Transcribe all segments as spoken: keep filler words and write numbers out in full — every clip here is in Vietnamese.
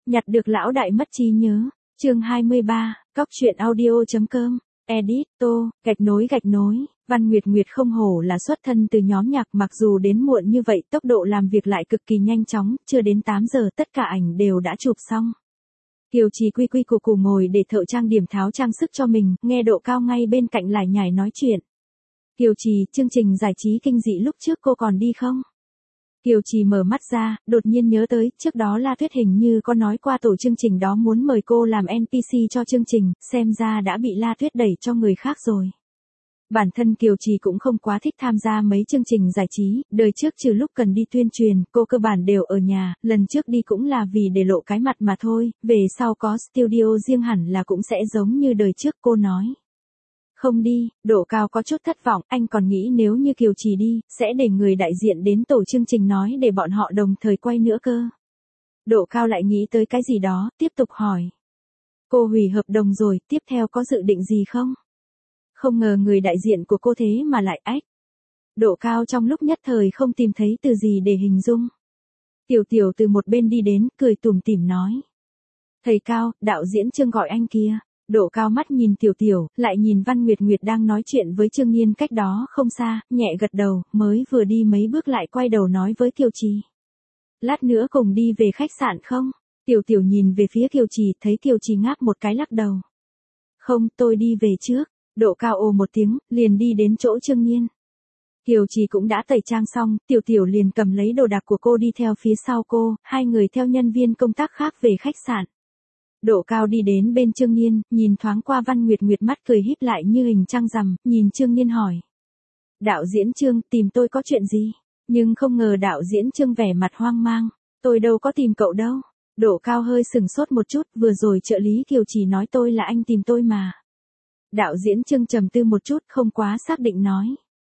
Nhặt được lão đại mất trí nhớ. Chương hai mươi ba, cóc truyện audio.com. Edit, tô, gạch nối gạch nối. Văn Nguyệt Nguyệt không hổ là xuất thân từ nhóm nhạc, mặc dù đến muộn như vậy, tốc độ làm việc lại cực kỳ nhanh chóng, chưa đến tám giờ tất cả ảnh đều đã chụp xong. Kiều Trì quy quy củ củ ngồi để thợ trang điểm tháo trang sức cho mình, nghe Độ Cao ngay bên cạnh lải nhải nói chuyện. Kiều Trì, chương trình giải trí kinh dị lúc trước cô còn đi không? Kiều Trì mở mắt ra, đột nhiên nhớ tới, trước đó La Tuyết hình như có nói qua tổ chương trình đó muốn mời cô làm en pê xê cho chương trình, xem ra đã bị La Tuyết đẩy cho người khác rồi. Bản thân Kiều Trì cũng không quá thích tham gia mấy chương trình giải trí, đời trước trừ lúc cần đi tuyên truyền, cô cơ bản đều ở nhà, lần trước đi cũng là vì để lộ cái mặt mà thôi, về sau có studio riêng hẳn là cũng sẽ giống như đời trước, cô nói. Không đi, Độ Cao có chút thất vọng, anh còn nghĩ nếu như Kiều Trì đi, sẽ để người đại diện đến tổ chương trình nói để bọn họ đồng thời quay nữa cơ. Độ Cao lại nghĩ tới cái gì đó, tiếp tục hỏi. Cô hủy hợp đồng rồi, tiếp theo có dự định gì không? Không ngờ người đại diện của cô thế mà lại ách. Độ Cao trong lúc nhất thời không tìm thấy từ gì để hình dung. Tiểu Tiểu từ một bên đi đến, cười tủm tỉm nói. Thầy Cao, đạo diễn Trương gọi anh kia. Độ Cao mắt nhìn Tiểu Tiểu, lại nhìn Văn Nguyệt Nguyệt đang nói chuyện với Trương Nhiên cách đó không xa, nhẹ gật đầu, mới vừa đi mấy bước lại quay đầu nói với Kiều Trì. Lát nữa cùng đi về khách sạn không? Tiểu Tiểu nhìn về phía Kiều Trì, thấy Kiều Trì ngáp một cái lắc đầu. Không, tôi đi về trước. Độ Cao ồ một tiếng, liền đi đến chỗ Trương Nhiên. Kiều Trì cũng đã tẩy trang xong, Tiểu Tiểu liền cầm lấy đồ đạc của cô đi theo phía sau cô, hai người theo nhân viên công tác khác về khách sạn. Độ Cao đi đến bên Trương Nhiên, nhìn thoáng qua Văn Nguyệt Nguyệt mắt cười híp lại như hình trăng rằm, nhìn Trương Nhiên hỏi. Đạo diễn Trương, tìm tôi có chuyện gì? Nhưng không ngờ đạo diễn Trương vẻ mặt hoang mang. Tôi đâu có tìm cậu đâu. Độ Cao hơi sừng sốt một chút, vừa rồi trợ lý Kiều Trì nói tôi là anh tìm tôi mà. Đạo diễn Trương trầm tư một chút, không quá xác định nói.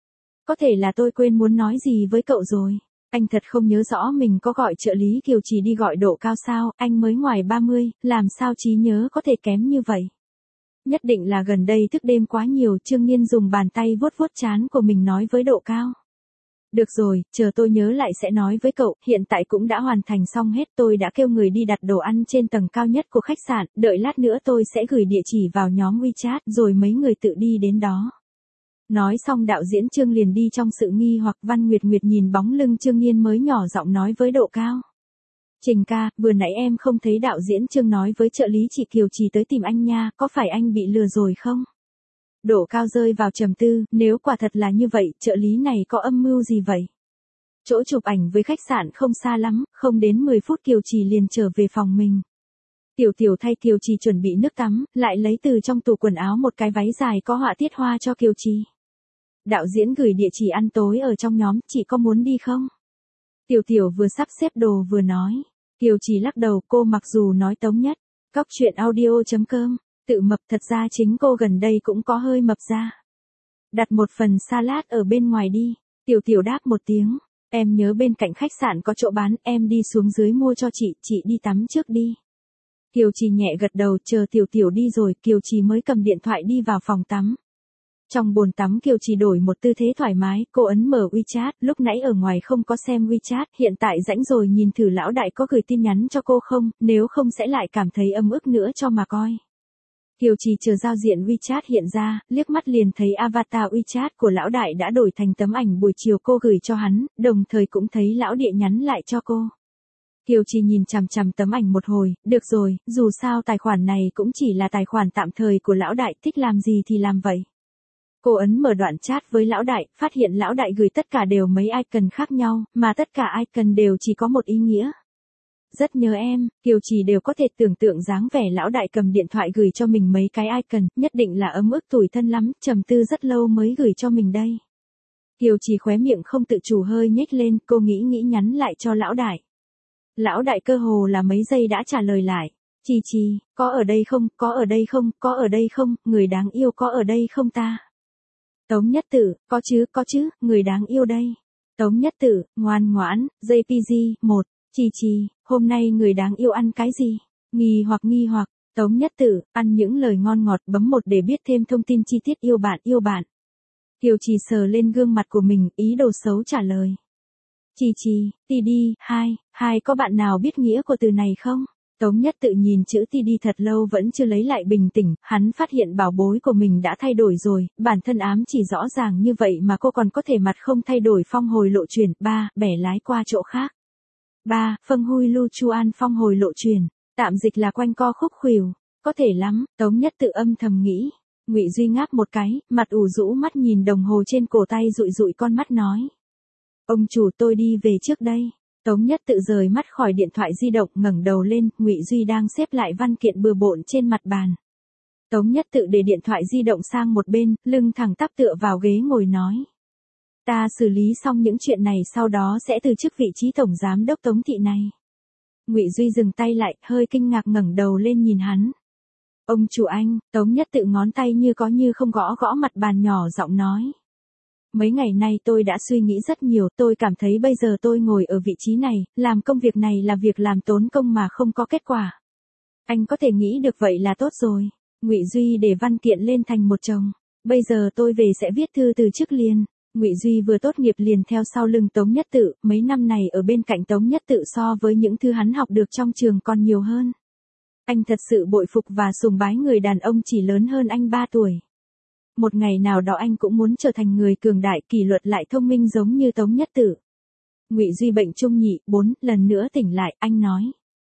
Có thể là tôi quên muốn nói gì với cậu rồi. Anh thật không nhớ rõ mình có gọi trợ lý Kiều Trì đi gọi Độ Cao sao, anh mới ngoài ba mươi, làm sao trí nhớ có thể kém như vậy. Nhất định là gần đây thức đêm quá nhiều, Trương Nhiên dùng bàn tay vuốt vuốt trán của mình nói với Độ Cao. Được rồi, chờ tôi nhớ lại sẽ nói với cậu, hiện tại cũng đã hoàn thành xong hết, tôi đã kêu người đi đặt đồ ăn trên tầng cao nhất của khách sạn, đợi lát nữa tôi sẽ gửi địa chỉ vào nhóm WeChat, rồi mấy người tự đi đến đó. Nói xong đạo diễn Trương liền đi trong sự nghi hoặc. Văn Nguyệt Nguyệt nhìn bóng lưng Trương Nhiên mới nhỏ giọng nói với Độ Cao. Trình ca, vừa nãy em không thấy đạo diễn Trương nói với trợ lý chị Kiều Trì tới tìm anh nha, có phải anh bị lừa rồi không? Độ Cao rơi vào trầm tư, nếu quả thật là như vậy, trợ lý này có âm mưu gì vậy? Chỗ chụp ảnh với khách sạn không xa lắm, không đến mười phút Kiều Trì liền trở về phòng mình. Tiểu Tiểu thay Kiều Trì chuẩn bị nước tắm, lại lấy từ trong tủ quần áo một cái váy dài có họa tiết hoa cho Kiều Trì. Đạo diễn gửi địa chỉ ăn tối ở trong nhóm, chị có muốn đi không? Tiểu Tiểu vừa sắp xếp đồ vừa nói. Kiều Trì lắc đầu, cô mặc dù nói tống nhất. Cóc truyện audio.com. Tự mập, thật ra chính cô gần đây cũng có hơi mập ra. Đặt một phần salad ở bên ngoài đi. Tiểu Tiểu đáp một tiếng. Em nhớ bên cạnh khách sạn có chỗ bán, em đi xuống dưới mua cho chị, chị đi tắm trước đi. Kiều Trì nhẹ gật đầu, chờ Tiểu Tiểu đi rồi, Kiều Trì mới cầm điện thoại đi vào phòng tắm. Trong bồn tắm Kiều Trì đổi một tư thế thoải mái, cô ấn mở WeChat, lúc nãy ở ngoài không có xem WeChat, hiện tại rảnh rồi nhìn thử lão đại có gửi tin nhắn cho cô không, nếu không sẽ lại cảm thấy ấm ức nữa cho mà coi. Kiều Trì chờ giao diện WeChat hiện ra, liếc mắt liền thấy avatar WeChat của lão đại đã đổi thành tấm ảnh buổi chiều cô gửi cho hắn, đồng thời cũng thấy lão địa nhắn lại cho cô. Kiều Trì nhìn chằm chằm tấm ảnh một hồi, được rồi, dù sao tài khoản này cũng chỉ là tài khoản tạm thời của lão đại, thích làm gì thì làm vậy. Cô ấn mở đoạn chat với lão đại, phát hiện lão đại gửi tất cả đều mấy icon khác nhau, mà tất cả icon đều chỉ có một ý nghĩa. Rất nhớ em, Kiều Trì đều có thể tưởng tượng dáng vẻ lão đại cầm điện thoại gửi cho mình mấy cái icon, nhất định là ấm ức tủi thân lắm, trầm tư rất lâu mới gửi cho mình đây. Kiều Trì khóe miệng không tự chủ hơi nhếch lên, cô nghĩ nghĩ nhắn lại cho lão đại. Lão đại cơ hồ là mấy giây đã trả lời lại. Trì Trì, có ở đây không, có ở đây không, có ở đây không, người đáng yêu có ở đây không ta? Tống Nhất Tử, có chứ, có chứ, người đáng yêu đây. Tống Nhất Tử, ngoan ngoãn, gi pê giê, một, Trì Trì, hôm nay người đáng yêu ăn cái gì? Nghi hoặc nghi hoặc, Tống Nhất Tử, ăn những lời ngon ngọt, bấm một để biết thêm thông tin chi tiết yêu bạn yêu bạn. Kiều Trì sờ lên gương mặt của mình, ý đồ xấu trả lời. Trì Trì, đi đi, hai, hai có bạn nào biết nghĩa của từ này không? Tống Nhất Tự nhìn chữ T đi thật lâu vẫn chưa lấy lại bình tĩnh, hắn phát hiện bảo bối của mình đã thay đổi rồi, bản thân ám chỉ rõ ràng như vậy mà cô còn có thể mặt không thay đổi phong hồi lộ chuyển. Ba, bẻ lái qua chỗ khác. Ba, Phân Hui Lu Chu An phong hồi lộ chuyển, tạm dịch là quanh co khúc khuỷu. Có thể lắm, Tống Nhất Tự âm thầm nghĩ. Ngụy Duy ngáp một cái, mặt ủ rũ mắt nhìn đồng hồ trên cổ tay dụi dụi con mắt nói. Ông chủ tôi đi về trước đây. Tống Nhất Tự rời mắt khỏi điện thoại di động ngẩng đầu lên, Ngụy Duy đang xếp lại văn kiện bừa bộn trên mặt bàn. Tống Nhất Tự để điện thoại di động sang một bên, lưng thẳng tắp tựa vào ghế ngồi nói. Ta xử lý xong những chuyện này sau đó sẽ từ chức vị trí tổng giám đốc Tống thị này. Ngụy Duy dừng tay lại, hơi kinh ngạc ngẩng đầu lên nhìn hắn. Ông chủ anh, Tống Nhất Tự ngón tay như có như không gõ gõ mặt bàn nhỏ giọng nói. Mấy ngày nay tôi đã suy nghĩ rất nhiều, tôi cảm thấy bây giờ tôi ngồi ở vị trí này, làm công việc này là việc làm tốn công mà không có kết quả. Anh có thể nghĩ được vậy là tốt rồi. Ngụy Duy để văn kiện lên thành một chồng. Bây giờ tôi về sẽ viết thư từ chức liền. Ngụy Duy vừa tốt nghiệp liền theo sau lưng Tống Nhất Tự, mấy năm này ở bên cạnh Tống Nhất Tự so với những thứ hắn học được trong trường còn nhiều hơn. Anh thật sự bội phục và sùng bái người đàn ông chỉ lớn hơn anh ba tuổi. Một ngày nào đó anh cũng muốn trở thành người cường đại, kỷ luật lại thông minh giống như Tống Nhất Tự. Ngụy Duy bệnh chung nhị, bốn, lần nữa tỉnh lại, anh nói.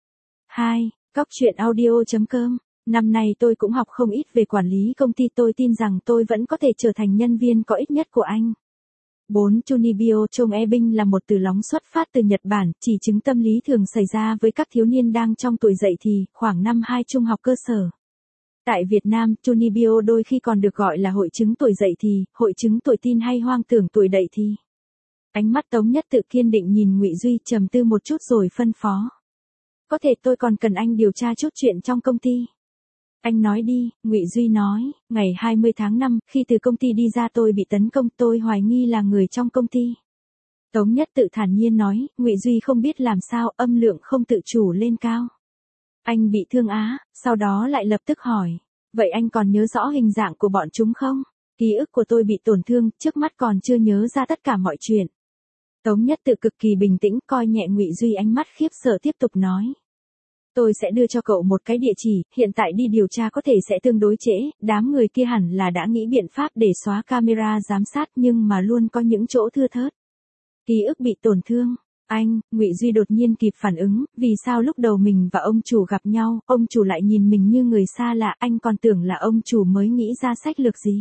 Hai, Cóc truyện audio chấm com. Năm nay tôi cũng học không ít về quản lý công ty, tôi tin rằng tôi vẫn có thể trở thành nhân viên có ích nhất của anh. bốn. Chunibyo Chong Ebing là một từ lóng xuất phát từ Nhật Bản, chỉ chứng tâm lý thường xảy ra với các thiếu niên đang trong tuổi dậy thì, khoảng năm hai trung học cơ sở. Tại Việt Nam, Chunibyo đôi khi còn được gọi là hội chứng tuổi dậy thì, hội chứng tuổi teen hay hoang tưởng tuổi dậy thì. Ánh mắt Tống Nhất Tự kiên định nhìn Ngụy Duy, trầm tư một chút rồi phân phó. Có thể tôi còn cần anh điều tra chút chuyện trong công ty. Anh nói đi, Ngụy Duy nói, ngày hai mươi tháng năm, khi từ công ty đi ra tôi bị tấn công, tôi hoài nghi là người trong công ty. Tống Nhất Tự thản nhiên nói, Ngụy Duy không biết làm sao, âm lượng không tự chủ lên cao. Anh bị thương á, sau đó lại lập tức hỏi, vậy anh còn nhớ rõ hình dạng của bọn chúng không? Ký ức của tôi bị tổn thương, trước mắt còn chưa nhớ ra tất cả mọi chuyện. Tống Nhất Tự cực kỳ bình tĩnh, coi nhẹ Ngụy Duy, ánh mắt khiếp sợ tiếp tục nói. Tôi sẽ đưa cho cậu một cái địa chỉ, hiện tại đi điều tra có thể sẽ tương đối trễ, đám người kia hẳn là đã nghĩ biện pháp để xóa camera giám sát nhưng mà luôn có những chỗ thưa thớt. Ký ức bị tổn thương. Anh, Ngụy Duy đột nhiên kịp phản ứng, vì sao lúc đầu mình và ông chủ gặp nhau, ông chủ lại nhìn mình như người xa lạ, anh còn tưởng là ông chủ mới nghĩ ra sách lược gì.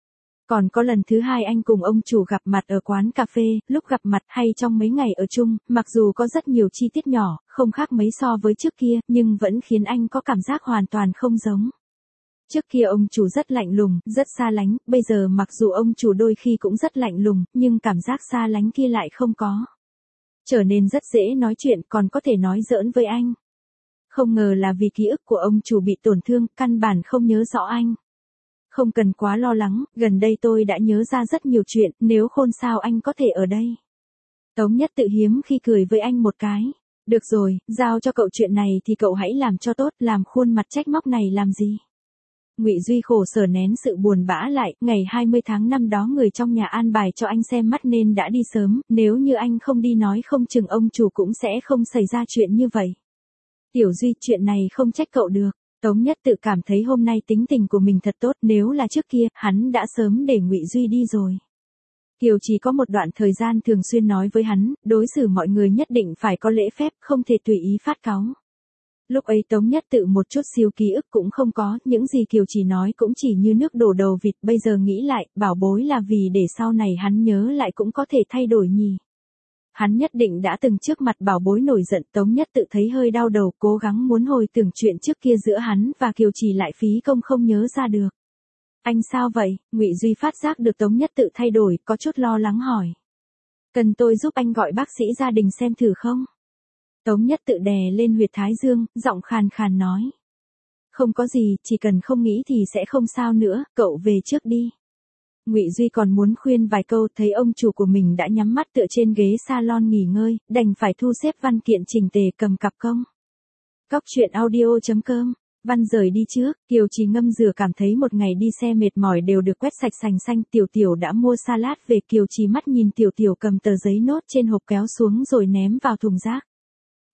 Còn có lần thứ hai anh cùng ông chủ gặp mặt ở quán cà phê, lúc gặp mặt hay trong mấy ngày ở chung, mặc dù có rất nhiều chi tiết nhỏ, không khác mấy so với trước kia, nhưng vẫn khiến anh có cảm giác hoàn toàn không giống. Trước kia ông chủ rất lạnh lùng, rất xa lánh, bây giờ mặc dù ông chủ đôi khi cũng rất lạnh lùng, nhưng cảm giác xa lánh kia lại không có. Trở nên rất dễ nói chuyện, còn có thể nói giỡn với anh. Không ngờ là vì ký ức của ông chủ bị tổn thương, căn bản không nhớ rõ anh. Không cần quá lo lắng, gần đây tôi đã nhớ ra rất nhiều chuyện, nếu khôn sao anh có thể ở đây. Tống Nhất Tự hiếm khi cười với anh một cái. Được rồi, giao cho cậu chuyện này thì cậu hãy làm cho tốt, làm khuôn mặt trách móc này làm gì. Ngụy Duy khổ sở nén sự buồn bã lại, ngày hai mươi tháng năm đó người trong nhà an bài cho anh xem mắt nên đã đi sớm, nếu như anh không đi nói không chừng ông chủ cũng sẽ không xảy ra chuyện như vậy. Tiểu Duy, chuyện này không trách cậu được. Tống Nhất Tự cảm thấy hôm nay tính tình của mình thật tốt, nếu là trước kia, hắn đã sớm để Ngụy Duy đi rồi. Kiều chỉ có một đoạn thời gian thường xuyên nói với hắn, đối xử mọi người nhất định phải có lễ phép, không thể tùy ý phát cáu. Lúc ấy Tống Nhất Tự một chút siêu ký ức cũng không có, những gì Kiều chỉ nói cũng chỉ như nước đổ đầu vịt, bây giờ nghĩ lại, bảo bối là vì để sau này hắn nhớ lại cũng có thể thay đổi nhỉ. Hắn nhất định đã từng trước mặt bảo bối nổi giận. Tống Nhất Tự thấy hơi đau đầu, cố gắng muốn hồi tưởng chuyện trước kia giữa hắn và Kiều Trì lại phí công không nhớ ra được. Anh sao vậy? Ngụy Duy phát giác được Tống Nhất Tự thay đổi, có chút lo lắng hỏi. Cần tôi giúp anh gọi bác sĩ gia đình xem thử không? Tống Nhất Tự đè lên huyệt thái dương, giọng khàn khàn nói. Không có gì, chỉ cần không nghĩ thì sẽ không sao nữa, cậu về trước đi. Ngụy Duy còn muốn khuyên vài câu, thấy ông chủ của mình đã nhắm mắt tựa trên ghế salon nghỉ ngơi, đành phải thu xếp văn kiện chỉnh tề cầm cặp công. Cóc truyện audio chấm com. Văn rời đi trước, Kiều Trì ngâm rửa cảm thấy một ngày đi xe mệt mỏi đều được quét sạch sành xanh. Tiểu Tiểu đã mua salad về, Kiều Trì mắt nhìn Tiểu Tiểu cầm tờ giấy nốt trên hộp kéo xuống rồi ném vào thùng rác.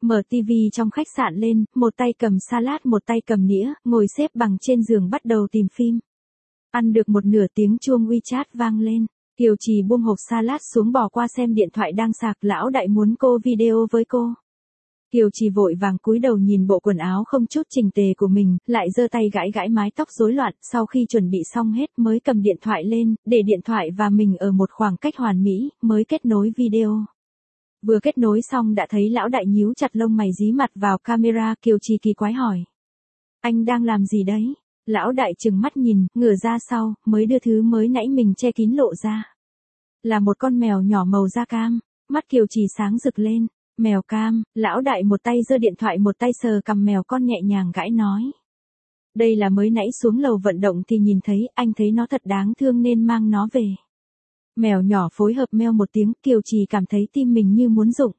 Mở tivi trong khách sạn lên, một tay cầm salad một tay cầm nĩa, ngồi xếp bằng trên giường bắt đầu tìm phim. Ăn được một nửa tiếng chuông WeChat vang lên. Kiều Trì buông hộp salad xuống bỏ qua xem điện thoại đang sạc, lão đại muốn cô video với cô. Kiều Trì vội vàng cúi đầu nhìn bộ quần áo không chút chỉnh tề của mình, lại giơ tay gãi gãi mái tóc rối loạn, sau khi chuẩn bị xong hết mới cầm điện thoại lên, để điện thoại và mình ở một khoảng cách hoàn mỹ, mới kết nối video. Vừa kết nối xong đã thấy lão đại nhíu chặt lông mày dí mặt vào camera, Kiều Trì kỳ quái hỏi. Anh đang làm gì đấy? Lão đại trừng mắt nhìn, ngửa ra sau, mới đưa thứ mới nãy mình che kín lộ ra. Là một con mèo nhỏ màu da cam, mắt Kiều Trì sáng rực lên. Mèo cam, lão đại một tay giơ điện thoại một tay sờ cằm mèo con nhẹ nhàng gãi nói. Đây là mới nãy xuống lầu vận động thì nhìn thấy, anh thấy nó thật đáng thương nên mang nó về. Mèo nhỏ phối hợp meo một tiếng, Kiều Trì cảm thấy tim mình như muốn rụng.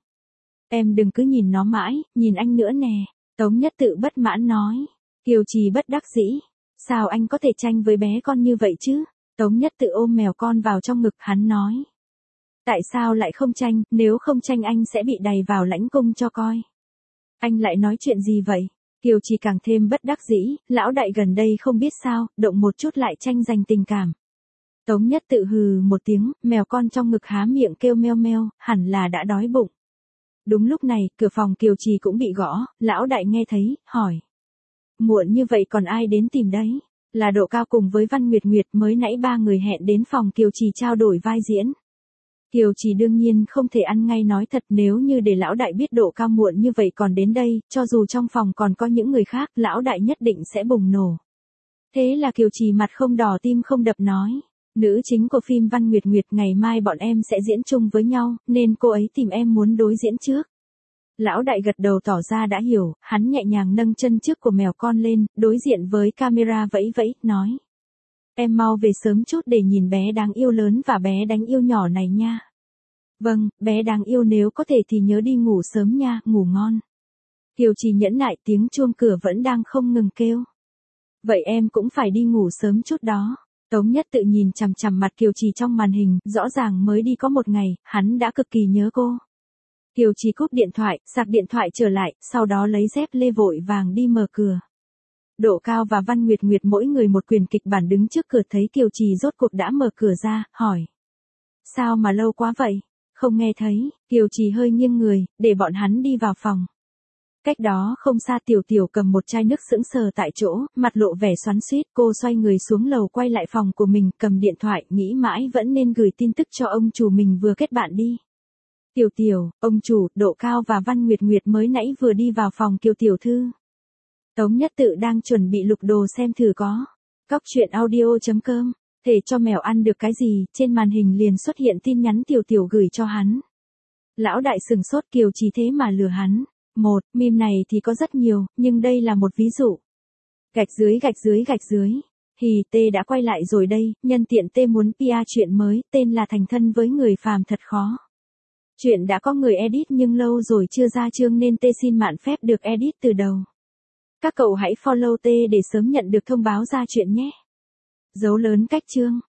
Em đừng cứ nhìn nó mãi, nhìn anh nữa nè. Tống Nhất Tự bất mãn nói. Kiều Trì bất đắc dĩ. Sao anh có thể tranh với bé con như vậy chứ? Tống Nhất Tự ôm mèo con vào trong ngực hắn nói. Tại sao lại không tranh, nếu không tranh anh sẽ bị đày vào lãnh cung cho coi. Anh lại nói chuyện gì vậy? Kiều Trì càng thêm bất đắc dĩ, lão đại gần đây không biết sao, động một chút lại tranh giành tình cảm. Tống Nhất Tự hừ một tiếng, mèo con trong ngực há miệng kêu meo meo, hẳn là đã đói bụng. Đúng lúc này, cửa phòng Kiều Trì cũng bị gõ, lão đại nghe thấy, hỏi. Muộn như vậy còn ai đến tìm đấy? Là Độ Cao cùng với Văn Nguyệt Nguyệt, mới nãy ba người hẹn đến phòng Kiều Trì trao đổi vai diễn. Kiều Trì đương nhiên không thể ăn ngay nói thật, nếu như để lão đại biết Độ Cao muộn như vậy còn đến đây, cho dù trong phòng còn có những người khác, lão đại nhất định sẽ bùng nổ. Thế là Kiều Trì mặt không đỏ tim không đập nói. Nữ chính của phim Văn Nguyệt Nguyệt ngày mai bọn em sẽ diễn chung với nhau, nên cô ấy tìm em muốn đối diễn trước. Lão đại gật đầu tỏ ra đã hiểu, hắn nhẹ nhàng nâng chân trước của mèo con lên, đối diện với camera vẫy vẫy, nói. Em mau về sớm chút để nhìn bé đáng yêu lớn và bé đáng yêu nhỏ này nha. Vâng, bé đáng yêu nếu có thể thì nhớ đi ngủ sớm nha, ngủ ngon. Kiều Trì nhẫn nại, tiếng chuông cửa vẫn đang không ngừng kêu. Vậy em cũng phải đi ngủ sớm chút đó. Tống Nhất Tự nhìn chằm chằm mặt Kiều Trì trong màn hình, rõ ràng mới đi có một ngày, hắn đã cực kỳ nhớ cô. Kiều Trì cúp điện thoại, sạc điện thoại trở lại, sau đó lấy dép lê vội vàng đi mở cửa. Độ Cao và Văn Nguyệt Nguyệt mỗi người một quyền kịch bản đứng trước cửa thấy Kiều Trì rốt cuộc đã mở cửa ra, hỏi. Sao mà lâu quá vậy? Không nghe thấy, Kiều Trì hơi nghiêng người, để bọn hắn đi vào phòng. Cách đó không xa Tiểu Tiểu cầm một chai nước sững sờ tại chỗ, mặt lộ vẻ xoắn xuýt, cô xoay người xuống lầu quay lại phòng của mình, cầm điện thoại, nghĩ mãi vẫn nên gửi tin tức cho ông chủ mình vừa kết bạn đi. Tiểu Tiểu, ông chủ, Độ Cao và Văn Nguyệt Nguyệt mới nãy vừa đi vào phòng Kiều tiểu thư. Tống Nhất Tự đang chuẩn bị lục đồ xem thử có. Cóc truyện audio chấm com, thể cho mèo ăn được cái gì, trên màn hình liền xuất hiện tin nhắn Tiểu Tiểu gửi cho hắn. Lão đại sừng sốt, Kiều Trì thế mà lừa hắn. Một, meme này thì có rất nhiều, nhưng đây là một ví dụ. Gạch dưới gạch dưới gạch dưới. Hì tê đã quay lại rồi đây, nhân tiện tê muốn pê e chuyện mới, tên là Thành Thân với Người Phàm thật khó. Chuyện đã có người edit nhưng lâu rồi chưa ra chương nên tê xin mạn phép được edit từ đầu. Các cậu hãy follow tê để sớm nhận được thông báo ra chuyện nhé. Dấu lớn cách chương.